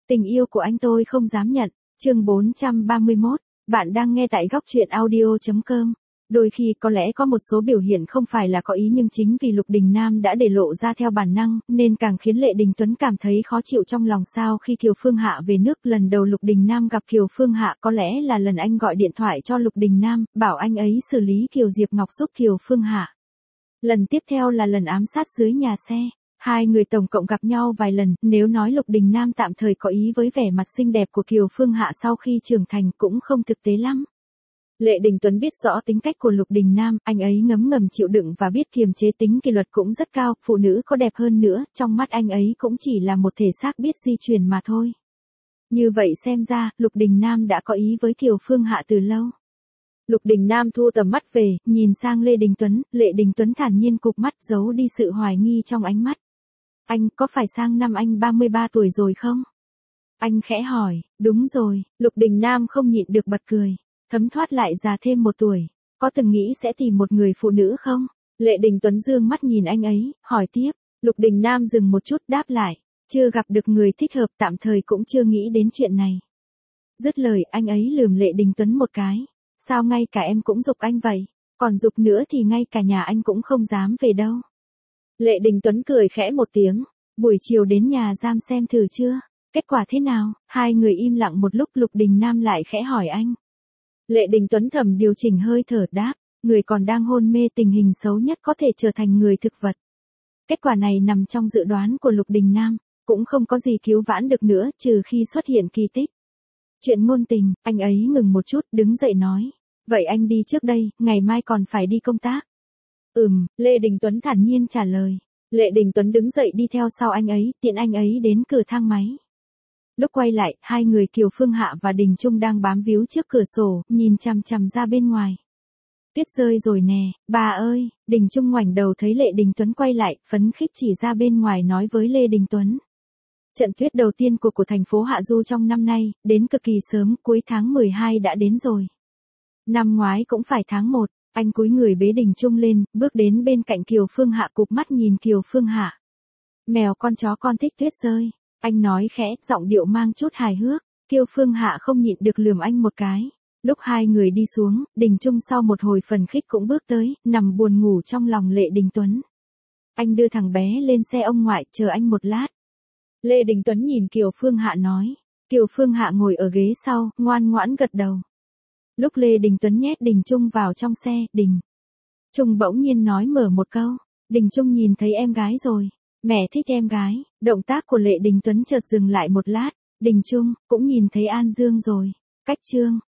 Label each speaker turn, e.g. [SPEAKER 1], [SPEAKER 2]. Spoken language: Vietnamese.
[SPEAKER 1] Tình yêu của anh tôi không dám nhận. Chương 431, bạn đang nghe tại góc truyện audio.com. Đôi khi có lẽ có một số biểu hiện không phải là có ý nhưng chính vì Lục Đình Nam đã để lộ ra theo bản năng, nên càng khiến Lệ Đình Tuấn cảm thấy khó chịu trong lòng. Sao khi Kiều Phương Hạ về nước lần đầu Lục Đình Nam gặp Kiều Phương Hạ, có lẽ là lần anh gọi điện thoại cho Lục Đình Nam, bảo anh ấy xử lý Kiều Diệp Ngọc giúp Kiều Phương Hạ. Lần tiếp theo là lần ám sát dưới nhà xe. Hai người tổng cộng gặp nhau vài lần, nếu nói Lục Đình Nam tạm thời có ý với vẻ mặt xinh đẹp của Kiều Phương Hạ sau khi trưởng thành cũng không thực tế lắm. Lệ Đình Tuấn biết rõ tính cách của Lục Đình Nam, anh ấy ngấm ngầm chịu đựng và biết kiềm chế, tính kỷ luật cũng rất cao, phụ nữ có đẹp hơn nữa, trong mắt anh ấy cũng chỉ là một thể xác biết di chuyển mà thôi. Như vậy xem ra, Lục Đình Nam đã có ý với Kiều Phương Hạ từ lâu. Lục Đình Nam thu tầm mắt về, nhìn sang Lệ Đình Tuấn, Lệ Đình Tuấn thản nhiên cụp mắt giấu đi sự hoài nghi trong ánh mắt. Anh, có phải sang năm anh 33 tuổi rồi không? Anh khẽ hỏi, đúng rồi, Lục Đình Nam không nhịn được bật cười. Thấm thoát lại già thêm một tuổi, có từng nghĩ sẽ tìm một người phụ nữ không? Lệ Đình Tuấn dương mắt nhìn anh ấy, hỏi tiếp. Lục Đình Nam dừng một chút đáp lại, chưa gặp được người thích hợp, tạm thời cũng chưa nghĩ đến chuyện này. Dứt lời anh ấy lườm Lệ Đình Tuấn một cái, sao ngay cả em cũng giục anh vậy, còn giục nữa thì ngay cả nhà anh cũng không dám về đâu. Lệ Đình Tuấn cười khẽ một tiếng, buổi chiều đến nhà giam xem thử chưa, kết quả thế nào? Hai người im lặng một lúc, Lục Đình Nam lại khẽ hỏi anh. Lệ Đình Tuấn thầm điều chỉnh hơi thở đáp, người còn đang hôn mê, tình hình xấu nhất có thể trở thành người thực vật. Kết quả này nằm trong dự đoán của Lục Đình Nam, cũng không có gì cứu vãn được nữa trừ khi xuất hiện kỳ tích. Chuyện ngôn tình, anh ấy ngừng một chút, đứng dậy nói, vậy anh đi trước đây, ngày mai còn phải đi công tác. Lệ Đình Tuấn thản nhiên trả lời. Lệ Đình Tuấn đứng dậy đi theo sau anh ấy, tiện anh ấy đến cửa thang máy. Lúc quay lại, hai người Kiều Phương Hạ và Đình Trung đang bám víu trước cửa sổ, nhìn chằm chằm ra bên ngoài. Tuyết rơi rồi nè, bà ơi. Đình Trung ngoảnh đầu thấy Lệ Đình Tuấn quay lại, phấn khích chỉ ra bên ngoài nói với Lê Đình Tuấn. Trận tuyết đầu tiên của thành phố Hạ Du trong năm nay, đến cực kỳ sớm, cuối tháng 12 đã đến rồi. Năm ngoái cũng phải tháng 1, anh cúi người bế Đình Trung lên, bước đến bên cạnh Kiều Phương Hạ, cụp mắt nhìn Kiều Phương Hạ. Mèo con chó con thích tuyết rơi. Anh nói khẽ, giọng điệu mang chút hài hước. Kiều Phương Hạ không nhịn được lườm anh một cái. Lúc hai người đi xuống, Đình Trung sau một hồi phần khích cũng bước tới, nằm buồn ngủ trong lòng Lệ Đình Tuấn. Anh đưa thằng bé lên xe ông ngoại, chờ anh một lát. Lệ Đình Tuấn nhìn Kiều Phương Hạ nói. Kiều Phương Hạ ngồi ở ghế sau, ngoan ngoãn gật đầu. Lúc Lệ Đình Tuấn nhét Đình Trung vào trong xe, Đình Trung bỗng nhiên nói mở một câu. Đình Trung nhìn thấy em gái rồi. Mẹ thích em gái. Động tác của Lệ Đình Tuấn chợt dừng lại một lát. Đình Trung cũng nhìn thấy An Dương rồi. Cách chương